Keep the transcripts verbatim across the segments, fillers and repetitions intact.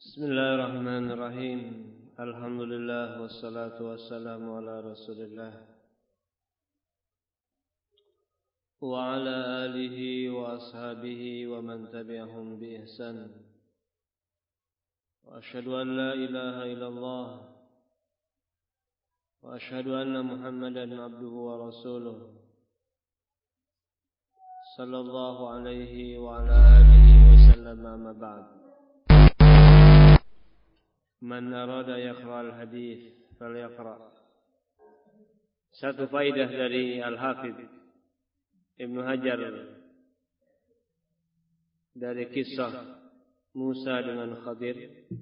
Bismillahirrahmanirrahim. Alhamdulillah wassalatu wassalamu ala Rasulillah wa ala alihi wa ashabihi wa man tabi'ahum bi ihsan. Wa asyhadu an la ilaha illallah wa asyhadu anna Muhammadan abduhu wa rasuluh sallallahu alaihi wa ala alihi wa sallam, amma ba'd. Man arada yaqra al-hadis falyaqra. Satu faidah dari Al-Hafidz Ibnu Hajar dari kisah Musa dengan Khadir.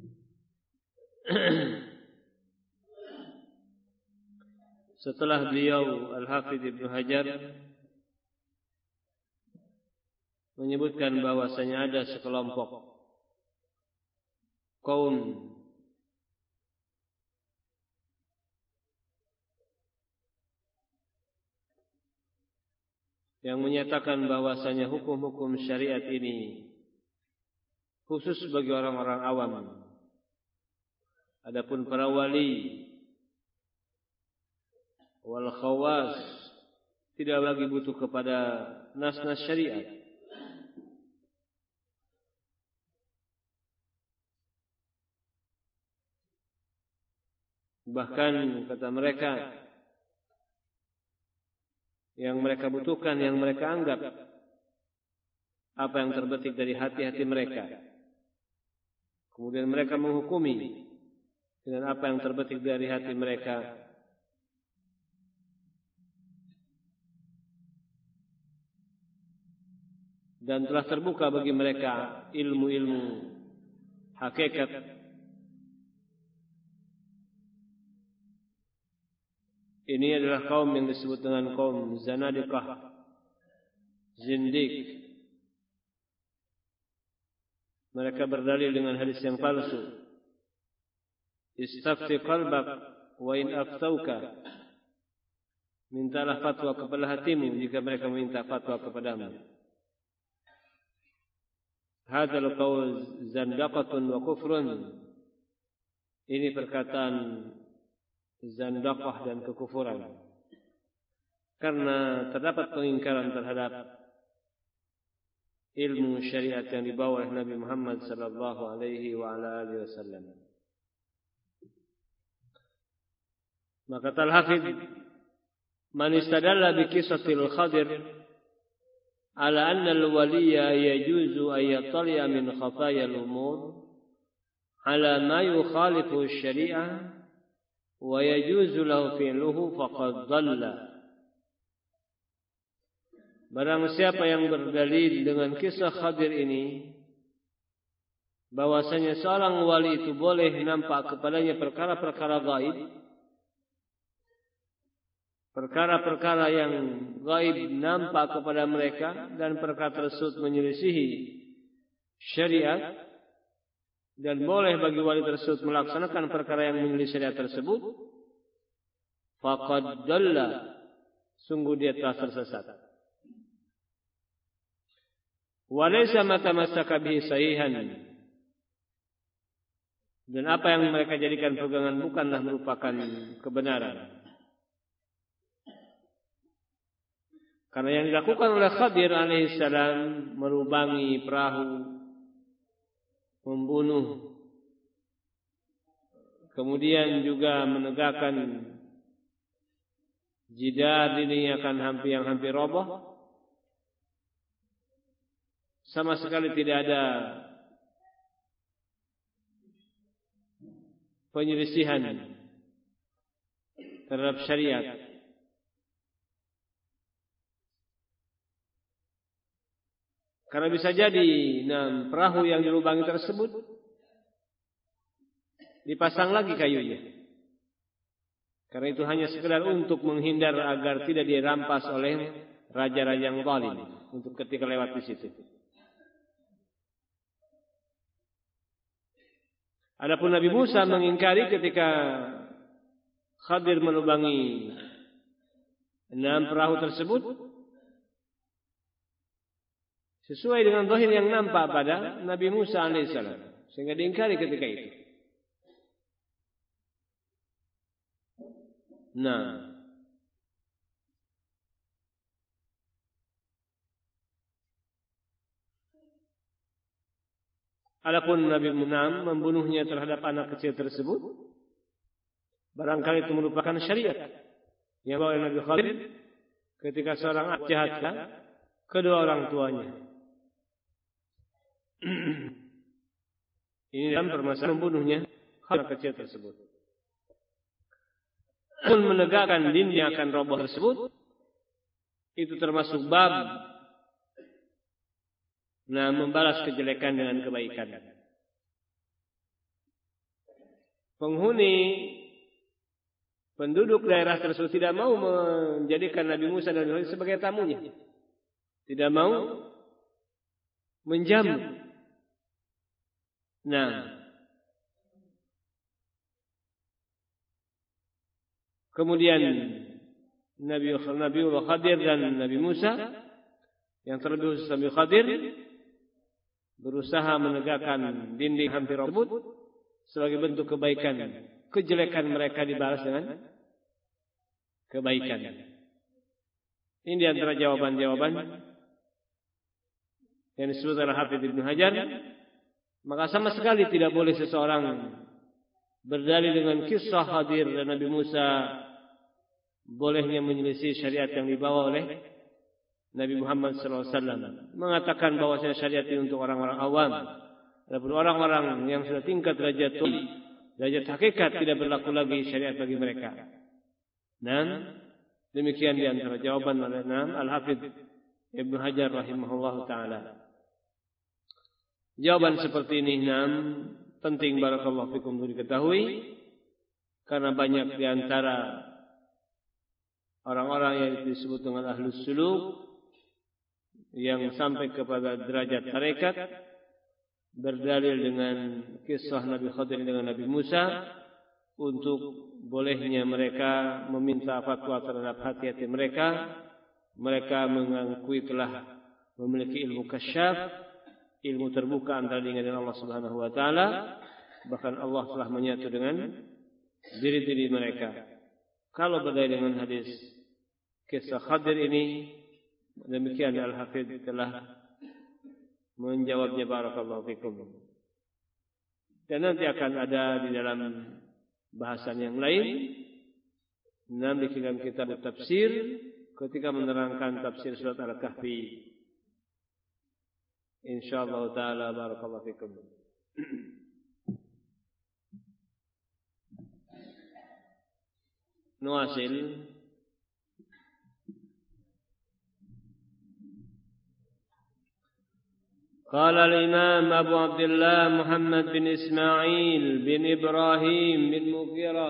Setelah beliau Al-Hafidz Ibnu Hajar menyebutkan bahwasanya ada sekelompok kaum yang menyatakan bahwasanya hukum-hukum syariat ini khusus bagi orang-orang awam. Adapun para wali wal khawas tidak lagi butuh kepada nas-nas syariat. Bahkan kata mereka, yang mereka butuhkan, yang mereka anggap, apa yang terbetik dari hati-hati mereka. Kemudian mereka menghukumi dengan apa yang terbetik dari hati mereka. Dan telah terbuka bagi mereka ilmu-ilmu hakikat. Ini adalah kaum yang disebut dengan kaum Zanadiqah, Zindik. Mereka berdalil dengan hadis yang palsu. Istafti qalbak wa in aftauka. Mintalah fatwa kepada hatimu jika mereka meminta fatwa kepadamu. Hadzal qaul zandaqatun wa kufrun. Ini perkataan zandaqah dan kekufuran, karena terdapat pengingkaran terhadap ilmu syariat yang dibawa oleh Nabi Muhammad sallallahu alaihi wa ala alihi wasallam. Maka Al-Hafidz, man istadalla bi qisatil Khadir ala anna al-waliya yajuzu an yattali'a min khafaya al-umur ala ma yukhalifu asy-syari'ah wa yajuzu lahu fi'luhu faqad dhalla. Barang siapa yang berdalil dengan kisah Khadir ini bahwasanya seorang wali itu boleh nampak kepadanya perkara-perkara gaib, perkara-perkara yang gaib nampak kepada mereka, dan perkara tersebut menyelisihi syariat, dan boleh bagi wali tersebut melaksanakan perkara yang menyelisih syariat tersebut, faqad dhalla, sungguh dia telah tersesat. Wa laysa ma tamassaka bihi sahihan, dan apa yang mereka jadikan pegangan bukanlah merupakan kebenaran. Karena yang dilakukan oleh Khadir alaihissalam melubangi perahu, membunuh, kemudian juga menegakkan jidar ini akan hampir yang hampir roboh, sama sekali tidak ada penyelisihan terhadap syariat. Karena bisa jadi nah, perahu yang dilubangi tersebut dipasang lagi kayunya. Karena itu hanya sekedar untuk menghindar agar tidak dirampas oleh raja-raja yang zalim untuk ketika lewat di situ. Adapun Nabi Musa mengingkari ketika Khadir melubangi enam perahu tersebut, sesuai dengan zahir yang nampak pada Nabi Musa alaihissalam. sehingga diingkari ketika itu. Nah, adapun Nabi Munam membunuhnya terhadap anak kecil tersebut, barangkali itu merupakan syariat yang bawa Nabi Khadir ketika seorang anak jahatkan kedua orang tuanya. Ini dalam permasalahan membunuhnya anak kecil tersebut. Dan menegakkan din yang akan roboh tersebut, itu termasuk bab nah membalas kejelekan dengan kebaikan. Penghuni penduduk daerah tersebut tidak mau menjadikan Nabi Musa dan Nabi Khadir sebagai tamunya. Tidak mau menjamu. Nah, kemudian Nabi Nabiullah Khadir dan Nabi Musa yang terlebih khusus Nabi Khadir berusaha menegakkan dinding hampir tersebut sebagai bentuk kebaikan. Kejelekan mereka dibalas dengan kebaikan. Ini di antara jawaban-jawaban yang disebut oleh Hafidz Ibnu Hajar. Maka sama sekali tidak boleh seseorang berdalil dengan kisah Khadir dan Nabi Musa bolehnya menyelisih syariat yang dibawa oleh Nabi Muhammad sallallahu alaihi wasallam, mengatakan bahwasanya syariat ini untuk orang-orang awam. Adapun orang-orang yang sudah tingkat derajat tinggi, derajat hakikat, tidak berlaku lagi syariat bagi mereka. Dan demikian di antara jawaban oleh Al-Hafidz Ibnu Hajar rahimahullahu taala. Jawaban seperti ini enam penting barakallahu fikum untuk diketahui karena banyak di antara orang-orang yang disebut dengan ahlus suluk yang sampai kepada derajat tarekat berdalil dengan kisah Nabi Khadir dengan Nabi Musa untuk bolehnya mereka meminta fatwa terhadap hati-hati mereka. Mereka mengakui telah memiliki ilmu kasyaf, ilmu terbuka antara dengan Allah Subhanahu wa taala, bahkan Allah telah menyatu dengan diri-diri mereka. Kalau berdalil dengan hadis kisah Khadir ini, demikian Al-Hafidz telah menjawabnya barakallahu fikum. Dan nanti akan ada di dalam bahasan yang lain dalam dalam kitab tafsir ketika menerangkan tafsir surat Al-Kahfi. Insyaallah taala barakallahu fikum. Nuasil. قال الإمام أبو عبد الله محمد بن إسماعيل بن إبراهيم بن مغيرة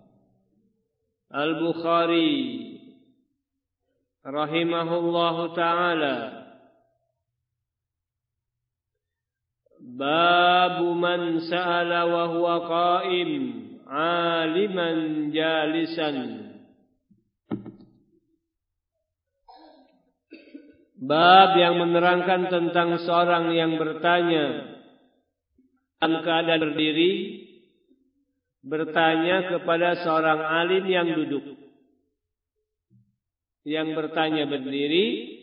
البخاري رحمه الله تعالى: باب من سأل وهو قائم عالما جالسا. Bab yang menerangkan tentang seorang yang bertanya dalam keadaan berdiri, bertanya kepada seorang alim yang duduk. Yang bertanya berdiri,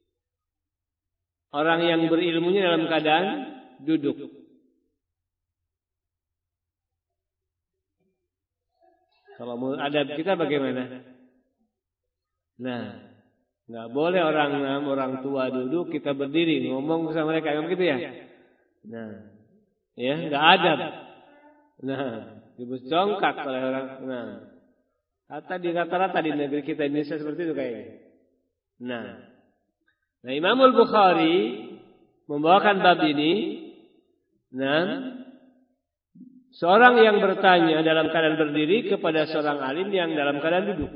orang yang berilmunya dalam keadaan duduk. Kalau mau adab kita bagaimana? Nah, nggak boleh orang orang tua duduk kita berdiri ngomong sama mereka, kan begitu ya? Nah, ya nggak adab. Nah, dibecongkak oleh orang. Nah, kata di rata-rata di negeri kita Indonesia seperti itu kayaknya. Nah, nah Imamul Bukhari membawakan bab ini. Nah, seorang yang bertanya dalam keadaan berdiri kepada seorang alim yang dalam keadaan duduk.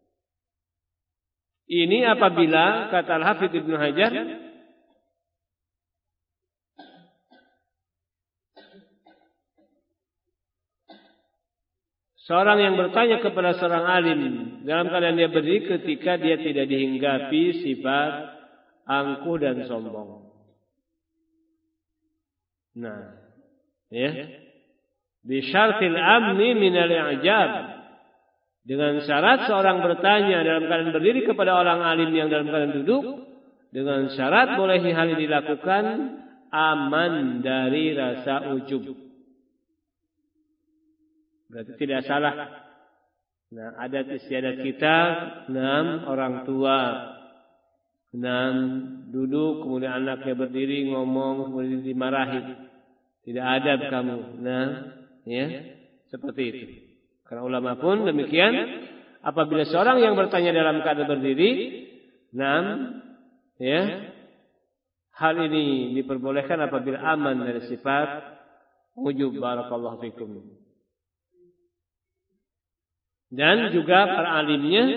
Ini apabila kata Al-Hafidz Ibnu Hajar seorang yang bertanya kepada seorang alim dalam keadaan dia berdiri ketika dia tidak dihinggapi sifat angkuh dan sombong. Nah, Ya. Bi syartil amni minal i'jab. Dengan syarat seorang bertanya dalam keadaan berdiri kepada orang alim yang dalam keadaan duduk, dengan syarat bolehnya hal ini dilakukan aman dari rasa ujub. Berarti tidak salah. Nah, adat istiadat kita, enam orang tua, enam duduk, kemudian anaknya berdiri ngomong, kemudian dimarahi. Tidak adab kamu. Nah, ya, seperti itu. Karena ulama pun demikian, apabila seorang yang bertanya dalam keadaan berdiri, enam, ya, hal ini diperbolehkan apabila aman dari sifat ujub. Barakallahu fikum. Dan juga para alimnya,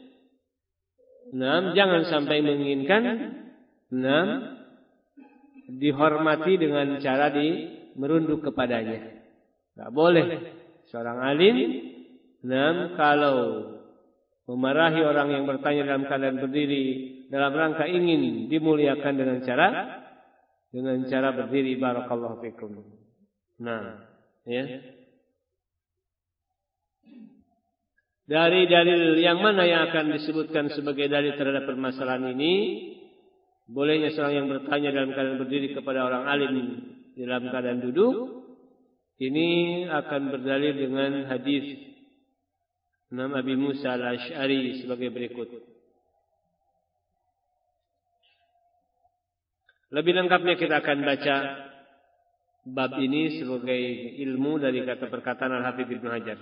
enam, jangan sampai menginginkan, enam, dihormati dengan cara di merunduk kepadanya. Tidak boleh. Seorang alim, enam, kalau memarahi orang yang bertanya dalam keadaan berdiri dalam rangka ingin dimuliakan dengan cara dengan cara berdiri. Barakallahu fikum. Nah, ya. Dari dalil yang mana yang akan disebutkan sebagai dalil terhadap permasalahan ini? Bolehnya seorang yang bertanya dalam keadaan berdiri kepada orang alim dalam keadaan duduk. Ini akan berdalil dengan hadis Imam Abi Musa al-Asy'ari sebagai berikut. Lebih lengkapnya kita akan baca bab ini sebagai ilmu dari kata perkataan Al-Hafidz Ibnu Hajar.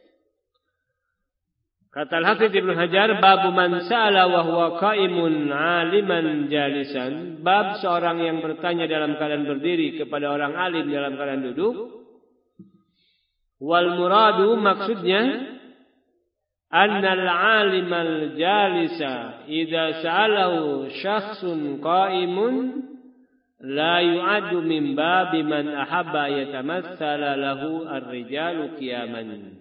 Kata Al-Hafidz Ibnu Hajar, bab man sa'ala wa huwa qa'imun 'aliman jalisan, bab seorang yang bertanya dalam keadaan berdiri kepada orang alim dalam keadaan duduk. Wal muradu, maksudnya, annal 'alimal jalisa idza sa'alahu syakhsun qa'imun la yu'addu min babi man ahabba yatamassala lahu ar-rijalu qiyaman.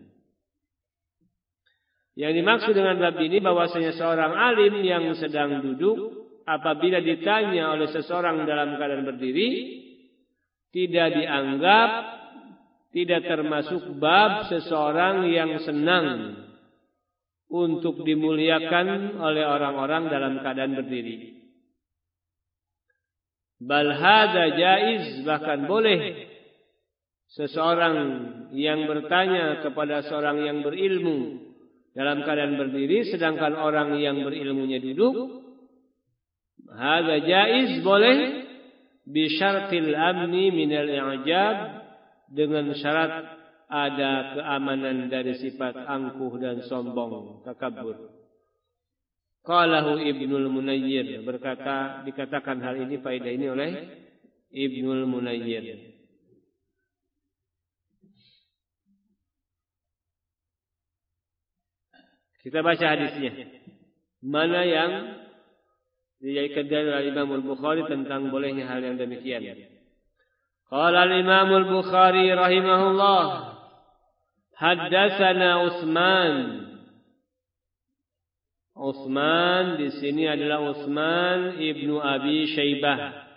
Yang dimaksud dengan bab ini bahwasanya seorang alim yang sedang duduk apabila ditanya oleh seseorang dalam keadaan berdiri tidak dianggap, tidak termasuk bab seseorang yang senang untuk dimuliakan oleh orang-orang dalam keadaan berdiri. Bal hadza jaiz, bahkan boleh seseorang yang bertanya kepada seorang yang berilmu dalam keadaan berdiri, sedangkan orang yang berilmunya duduk. Hadza jaiz, boleh, bi syartil amni minal i'jab, dengan syarat ada keamanan dari sifat angkuh dan sombong, takabbur. Qalahu Ibnul Munayyir, berkata, dikatakan hal ini, faedah ini oleh Ibnul Munayyir. Kita baca hadisnya. Mana yang dijadikan dalil oleh Imam Al-Bukhari tentang bolehnya hal yang demikian. Qala al-Imam Al-Bukhari rahimahullah, haddatsana Utsman. Utsman di sini adalah Utsman ibnu Abi Syaibah.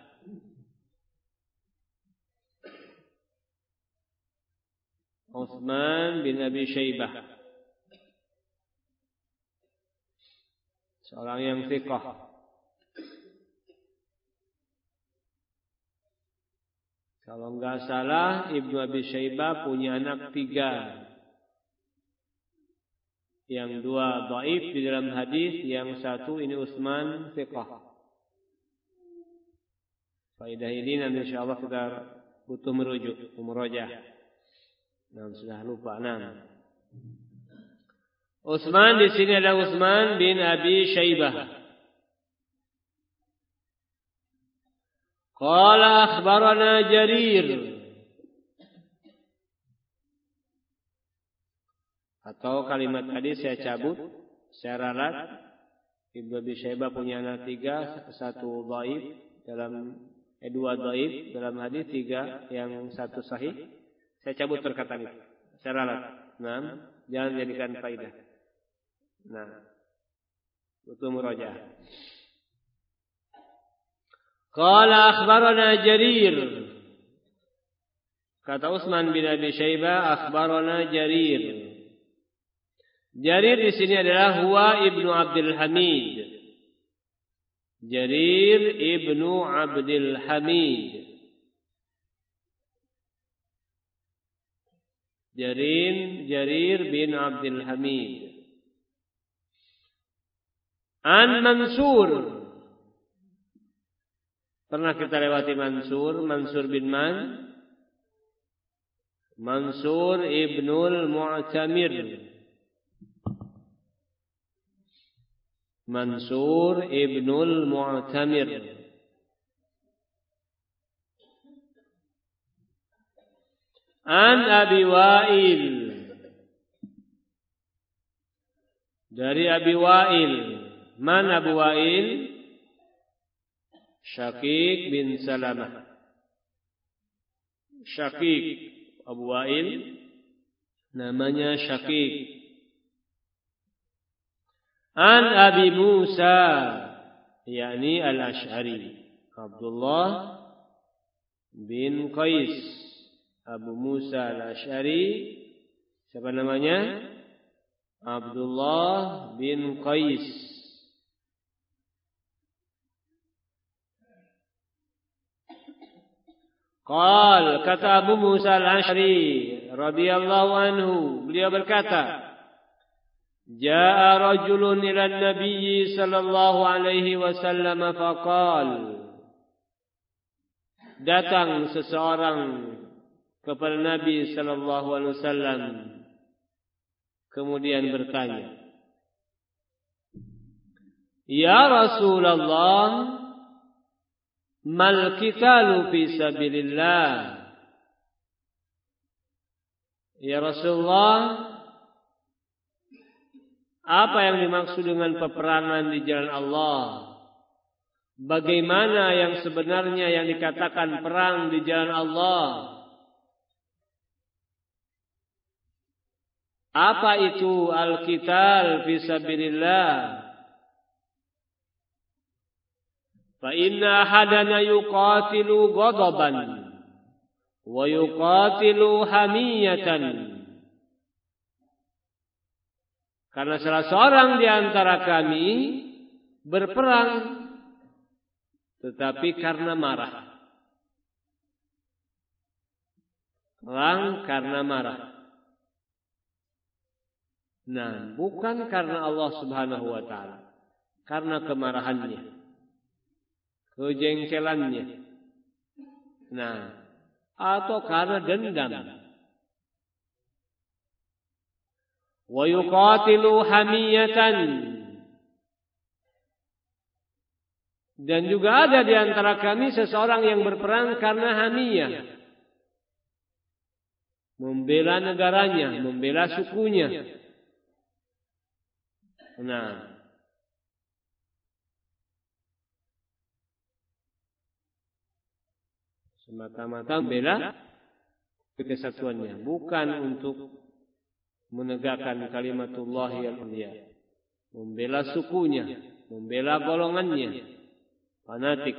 Utsman bin Abi Syaibah, seorang yang thiqah. Kalau enggak salah, Ibnu Abi Syaibah punya anak tiga. Yang dua dhaif di dalam hadis, yang satu ini Utsman thiqah. Faedah ini nanti insyaallah kita butuh merujuk, murajaah. Nah, sudah lupa. Nah, Utsman di sini ada Utsman bin Abi Syaibah. Qala akhbarana Jarir, atau kalimat tadi saya cabut, saya ralat. Ibnu Abi Syaibah punya anak tiga, satu dhaif dalam eh, dua dhaif dalam hadis, tiga yang satu sahih. Saya cabut perkataan itu, saya ralat. Nah, jangan jadikan faedah. Nah, butuh murajaah. Qala akhbarana Jarir, Kata Utsman bin Abi Syaibah, akhbarana Jarir. Jarir di sini adalah huwa ibnu Abdul Hamid. Jarir ibnu Abdul Hamid. Jarin Jarir bin Abdul Hamid. An Mansur. Pernah kita lewati Mansur, Mansur bin Man. Mansur ibnul Mu'tamir. Mansur ibnul Mu'tamir. An Abi Wa'il. Dari Abi Wa'il. Man Abu Wa'il? Syakik bin Salamah. Syakik Abu Wa'il namanya Syakik. An Abi Musa, yakni Al-Ash'ari, Abdullah bin Qais. Abu Musa Al-Ash'ari, siapa namanya? Abdullah bin Qais. Qal, kata Abu Musa Al-Ash'ari radhiyallahu anhu, beliau berkata, Ja'a rajulun ila Nabi sallallahu alaihi wasallam faqal. Datang seseorang kepada Nabi sallallahu alaihi wasallam kemudian bertanya, Ya Rasulullah, mal qitalu fi sabilillah? Ya Rasulullah, apa yang dimaksud dengan peperangan di jalan Allah? Bagaimana yang sebenarnya yang dikatakan perang di jalan Allah? Apa itu al-qital fi sabilillah? Fa inna ahadana yuqatilu ghadaban wa yuqatilu hamiyatan. Karena salah seorang di antara kami berperang tetapi karena marah. Perang karena marah. Nah, bukan karena Allah Subhanahu wa taala, karena kemarahannya, kejengkelannya. Nah, atau karena dendam. Wa yuqatilu hamiyatan. Dan juga ada di antara kami seseorang yang berperang karena hamiyah. Membela negaranya, membela sukunya. Nah, semata-mata membela kesatuannya, bukan untuk menegakkan kalimatullah yang mulia, membela sukunya, membela golongannya, fanatik.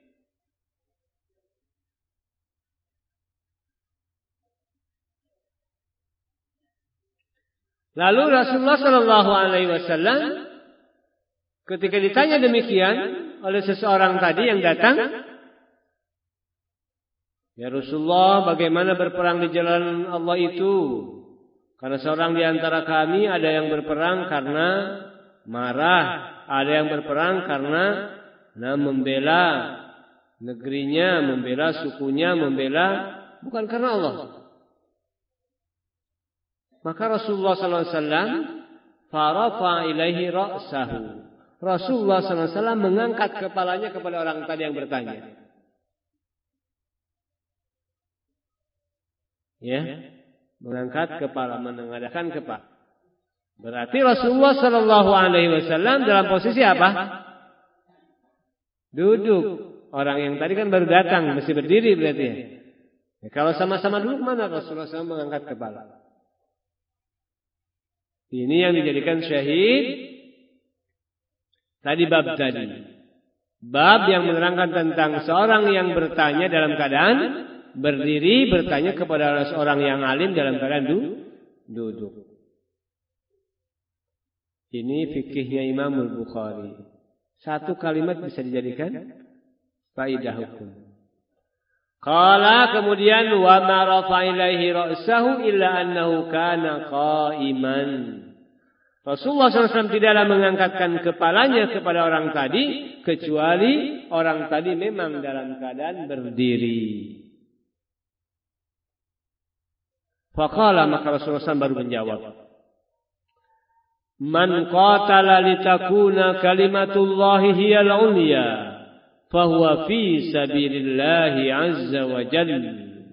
Lalu Rasulullah Shallallahu Alaihi Wasallam ketika ditanya demikian oleh seseorang tadi yang datang, ya Rasulullah, bagaimana berperang di jalan Allah itu? Karena seorang di antara kami ada yang berperang karena marah, ada yang berperang karena nah, membela negerinya, membela sukunya, membela bukan karena Allah. Maka Rasulullah sallallahu alaihi wasallam farafa ilaihi ra'sahu. Rasulullah sallallahu alaihi wasallam mengangkat kepalanya kepada orang tadi yang bertanya. Ya. Mengangkat kepala, menengadahkan kepala. Berarti Rasulullah Sallallahu Alaihi Wasallam dalam posisi apa? Duduk. Orang yang tadi kan baru datang, mesti berdiri berarti. Ya, kalau sama-sama duduk mana Rasulullah shallallahu alaihi wasallam mengangkat kepala? Ini yang dijadikan syahid. Tadi bab tadi. Bab yang menerangkan tentang seorang yang bertanya dalam keadaan berdiri bertanya kepada seorang yang alim dalam keadaan du, duduk. Ini fikihnya Imam Al-Bukhari. Satu kalimat bisa dijadikan faidah hukum. Qala kemudian wa ma rafa ilaihi ra'sahu illa annahu kana qa'iman. Rasulullah shallallahu alaihi wasallam tidaklah mengangkatkan kepalanya kepada orang tadi kecuali orang tadi memang dalam keadaan berdiri. Faqala maka Rasulullah shallallahu alaihi wasallam baru menjawab, man qatala litakuna kalimatullahi hiyal ulya fahuwa fi sabilillahi azza wa jalla.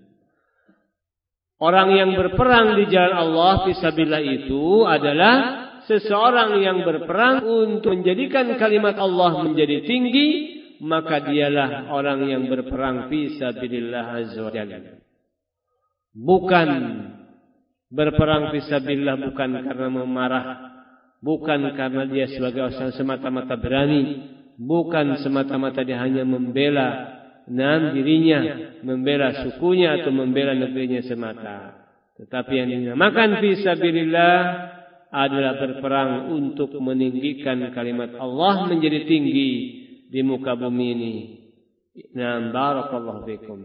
Orang yang berperang di jalan Allah fisabilillah itu adalah seseorang yang berperang untuk menjadikan kalimat Allah menjadi tinggi, maka dialah orang yang berperang fisabilillah azza wa jalla. Bukan berperang fisabilillah bukan karena memarah, bukan karena dia sebagai orang semata-mata berani, bukan semata-mata dia hanya membela nam dirinya, membela sukunya atau membela negerinya semata. Tetapi yang dinamakan fisabilillah adalah berperang untuk meninggikan kalimat Allah menjadi tinggi di muka bumi ini. Nah, barakallahu fikum.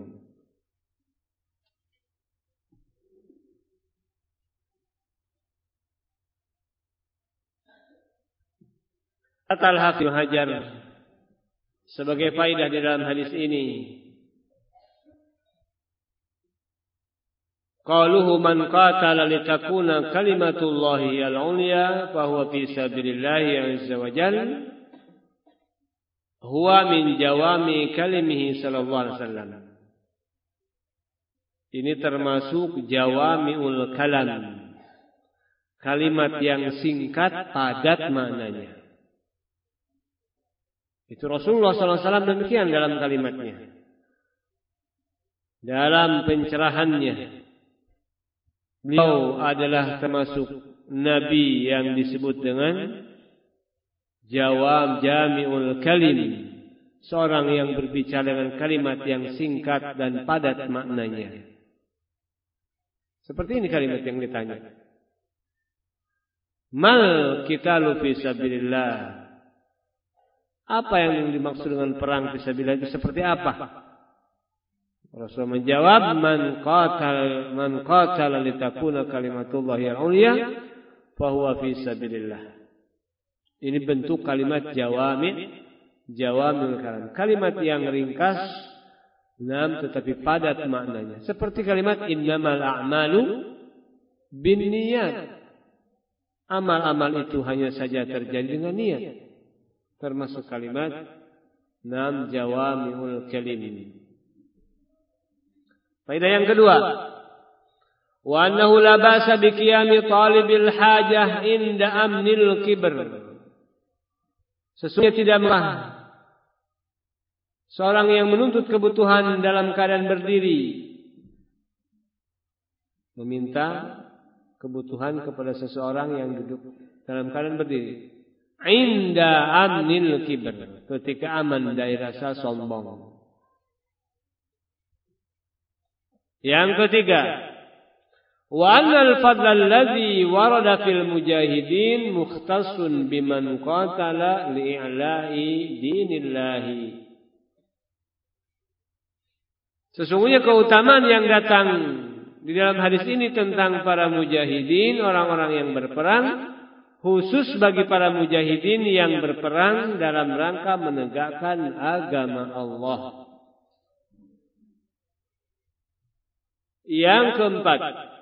Al-Hafiz Hajar sebagai faedah di dalam hadis ini, qaluhu man qatala litakuna kalimatullahi al-ulya fahuwa fi sabilillahi azza wa jalla huwa min jawami kalimihi sallallahu alaihi wasallam. Ini termasuk jawamiul kalam, kalimat yang singkat padat maknanya. Itu Rasulullah sallallahu alaihi wasallam demikian dalam kalimatnya, dalam pencerahannya. Beliau adalah termasuk Nabi yang disebut dengan jawab jami'ul kalim, seorang yang berbicara dengan kalimat yang singkat dan padat maknanya. Seperti ini kalimat yang ditanya. Mal qitalu fi sabilillah. Apa yang dimaksud dengan perang fi sabilillah itu seperti apa? Rasul menjawab, man qatal man qatala litakuna kalimatullahi al-ulya fahuwa fi sabilillah. Ini bentuk kalimat jawami, jawamil kalam. Kalimat yang ringkas, nam tetapi padat maknanya. Seperti kalimat innamal a'malu binniyat. Amal-amal itu hanya saja terjadi dengan niat. Termasuk kalimat nam jawamiul kalim. Faedah yang kedua, wa annahu la ba'sa bi qiyami talibil hajah inda amnil kibr. Sesungguhnya tidak mengapa seorang yang menuntut kebutuhan dalam keadaan berdiri meminta kebutuhan kepada seseorang yang duduk dalam keadaan berdiri. Inda amnil kibr, ketika aman dari rasa sombong. Yang ketiga, wa annal fadla alladhi warada fil mujahidin mukhtassun biman qatala li'i'la'i dinillahi. Sesungguhnya keutamaan yang datang di dalam hadis ini tentang para mujahidin, orang-orang yang berperang, khusus bagi para mujahidin yang berperang dalam rangka menegakkan agama Allah. Yang keempat,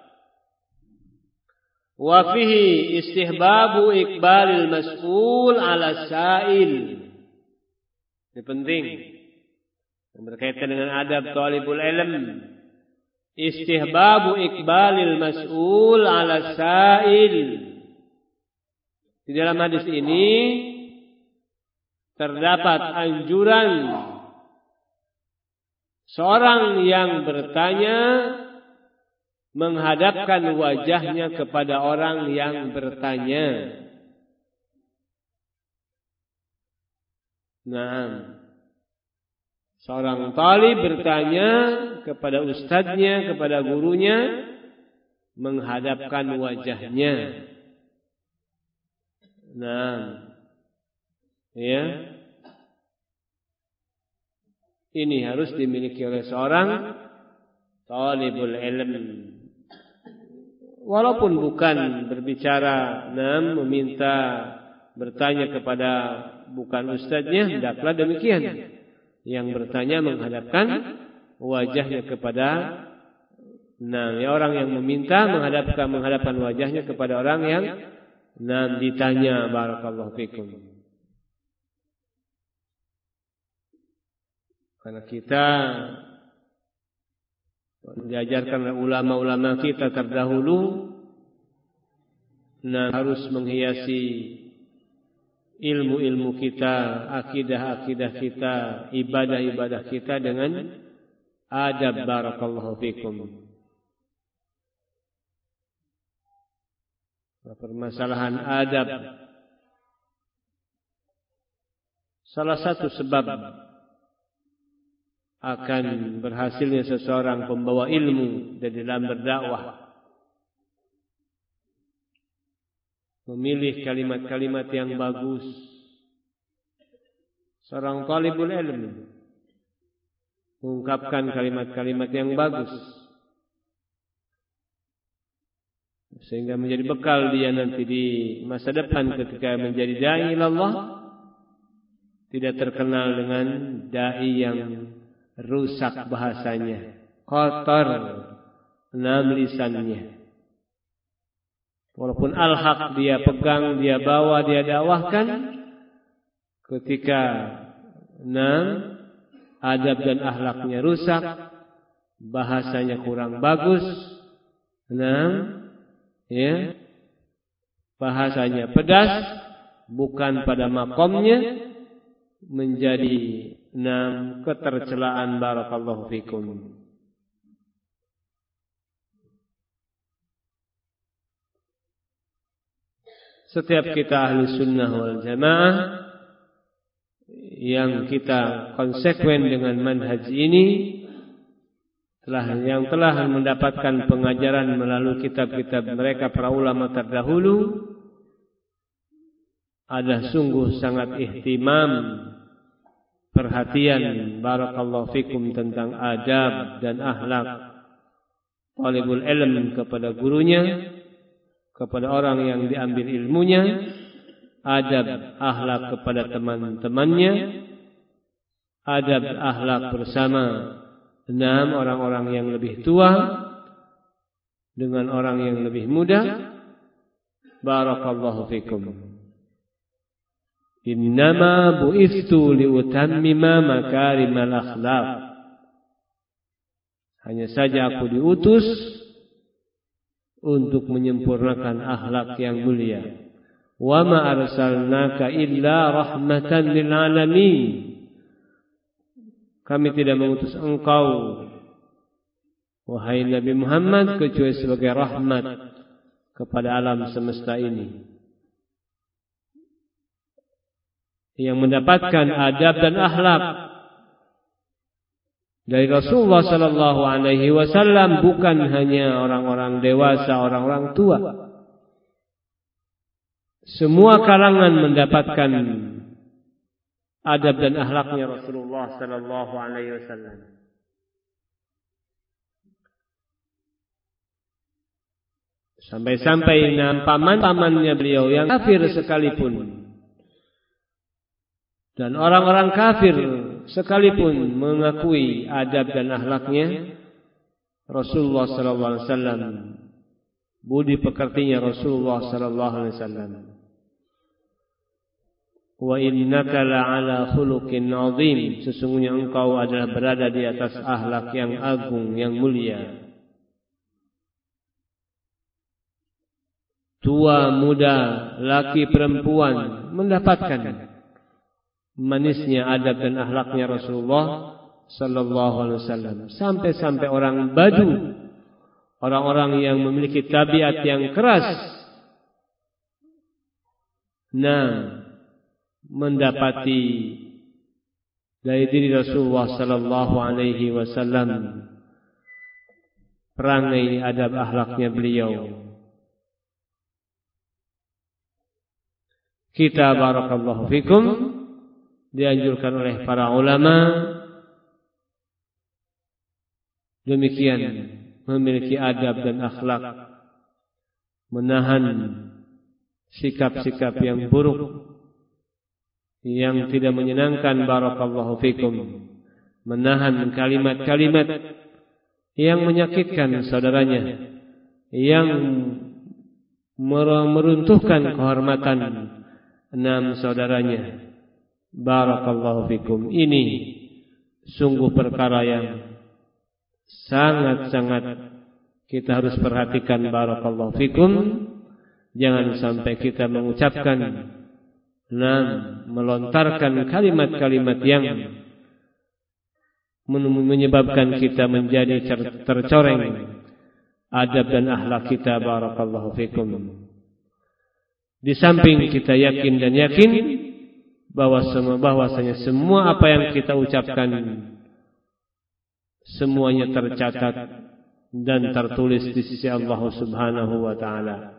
wa fihi istihbabu iqbalil mas'ul ala sa'il. Ini penting, yang berkaitan dengan adab talibul ilm. Istihbabu iqbalil mas'ul ala sa'il. Di dalam hadis ini terdapat anjuran seorang yang bertanya menghadapkan wajahnya kepada orang yang bertanya. Nah, Seorang talib bertanya kepada ustadznya, kepada gurunya, menghadapkan wajahnya. Nah, ya, ini harus dimiliki oleh seorang talibul ilm. Walaupun bukan berbicara, nam meminta bertanya kepada bukan ustadznya, hendaklah demikian. Yang bertanya menghadapkan wajahnya kepada, nah, ya, orang yang meminta menghadapkan menghadapkan wajahnya kepada orang yang nah ditanya. Barakallahu fikum. Karena kita diajarkan oleh ulama-ulama kita terdahulu, nah, harus menghiasi ilmu-ilmu kita, akidah-akidah kita, ibadah-ibadah kita dengan adab. Barakallahu fikum. Permasalahan adab salah satu sebab akan berhasilnya seseorang pembawa ilmu dan dalam berdakwah. Memilih kalimat-kalimat yang bagus. Seorang talibul ilm mengungkapkan kalimat-kalimat yang bagus, sehingga menjadi bekal dia nanti di masa depan ketika menjadi dai Allah, tidak terkenal dengan dai yang rusak bahasanya, kotor nam lisannya. Walaupun al-haq dia pegang, dia bawa, dia dakwahkan, ketika nam adab dan akhlaknya rusak, bahasanya kurang bagus, nam ya, bahasanya pedas, bukan pada makomnya, menjadi nam ketercelaan. Barakallahu fikum. Setiap kita ahli sunnah wal jamaah yang kita konsekuen dengan manhaj ini, telah yang telah mendapatkan pengajaran melalui kitab-kitab mereka para ulama terdahulu, ada sungguh sangat ihtimam, perhatian, barakallahu fikum, tentang adab dan akhlak talibul ilm kepada gurunya, kepada orang yang diambil ilmunya, adab akhlak kepada teman-temannya, adab akhlak bersama enam orang-orang yang lebih tua dengan orang yang lebih muda. Barakallahu fikum. Innama bu'istu liutammima makarimal akhlaq. Hanya saja aku diutus untuk menyempurnakan akhlak yang mulia. Wa ma arsalnaka illa rahmatan lil alamin. Kami tidak mengutus engkau, wahai Nabi Muhammad, kecuali sebagai rahmat kepada alam semesta ini. Yang mendapatkan adab dan akhlak dari Rasulullah sallallahu alaihi wasallam bukan hanya orang-orang dewasa, orang-orang tua. Semua kalangan mendapatkan adab dan akhlaknya Rasulullah sallallahu alaihi wasallam. Sampai-sampai paman-pamannya beliau yang kafir sekalipun, dan orang-orang kafir sekalipun mengakui adab dan akhlaknya Rasulullah sallallahu alaihi wasallam, budi pekertinya Rasulullah sallallahu alaihi wasallam. Wa innaka la'ala khuluqin 'azim, sesungguhnya engkau adalah berada di atas akhlak yang agung, yang mulia. Tua, muda, laki, perempuan mendapatkan manisnya adab dan akhlaknya Rasulullah sallallahu alaihi wasallam. Sampai-sampai orang Badu, orang-orang yang memiliki tabiat yang keras, nah, mendapati dari diri Rasulullah sallallahu alaihi wasallam, perangai adab akhlaknya beliau. Kita barakallahu fikum dianjurkan oleh para ulama demikian, memiliki adab dan akhlak, menahan sikap-sikap yang buruk yang tidak menyenangkan barakallahu fikum, menahan kalimat-kalimat yang menyakitkan saudaranya, yang meruntuhkan kehormatan enam saudaranya. Barakallahu fikum. Ini sungguh perkara yang sangat-sangat kita harus perhatikan barakallahu fikum. Jangan sampai kita mengucapkan dan melontarkan kalimat-kalimat yang menyebabkan kita menjadi tercoreng adab dan akhlak kita barakallahu fikum. Di samping kita yakin dan yakin bahwa semua bahwasanya semua apa yang kita ucapkan semuanya tercatat dan tertulis di sisi Allah Subhanahu wa taala.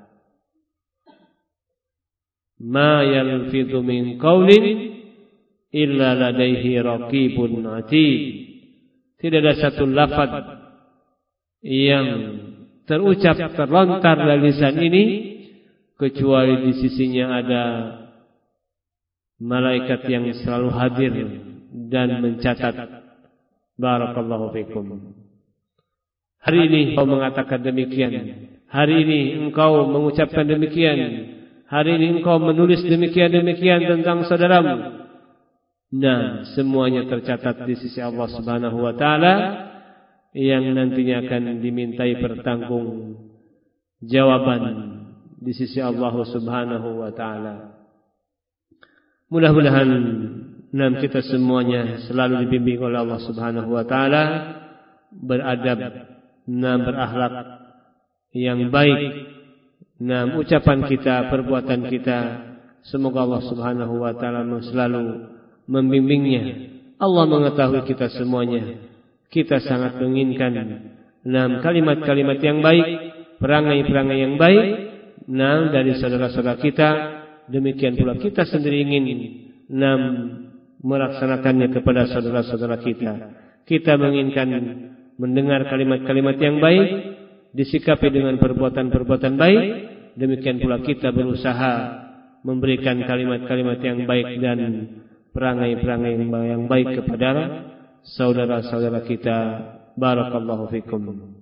Ma yalfidhu min qaulin illa ladaihi raqibun atid. Tidak ada satu lafaz yang terucap terlontar dari lisan ini kecuali di sisinya ada malaikat yang selalu hadir dan mencatat. Barakallahu fikum. Hari ini kau mengatakan demikian, hari ini engkau mengucapkan demikian, hari ini engkau menulis demikian-demikian tentang saudaramu. Nah, semuanya tercatat di sisi Allah Subhanahu wa taala yang nantinya akan dimintai pertanggung jawaban di sisi Allah Subhanahu wa taala. Mudah-mudahan nam kita semuanya selalu dibimbing oleh Allah Subhanahu wa taala beradab, nam berakhlak yang baik. Nah, ucapan kita, perbuatan kita, semoga Allah Subhanahu wa taala selalu membimbingnya. Allah mengetahui kita semuanya. Kita sangat menginginkan enam kalimat-kalimat yang baik, perangai-perangai yang baik, enam dari saudara-saudara kita. Demikian pula kita sendiri ingin enam melaksanakannya kepada saudara-saudara kita. Kita menginginkan mendengar kalimat-kalimat yang baik, disikapi dengan perbuatan-perbuatan baik. Demikian pula kita berusaha memberikan kalimat-kalimat yang baik dan perangai-perangai yang baik kepada saudara-saudara kita. Barakallahu fikum.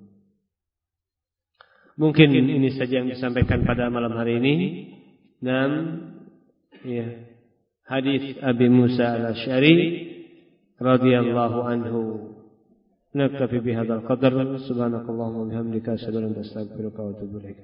Mungkin ini saja yang disampaikan pada malam hari ini. Nam, ya, hadis Abi Musa al-Asy'ari radhiyallahu anhu. Naktafi bihadzal qadar. Subhanakallahumma wa bihamdika asyhadu an la ilaha illa anta astaghfiruka wa atubu ilaik.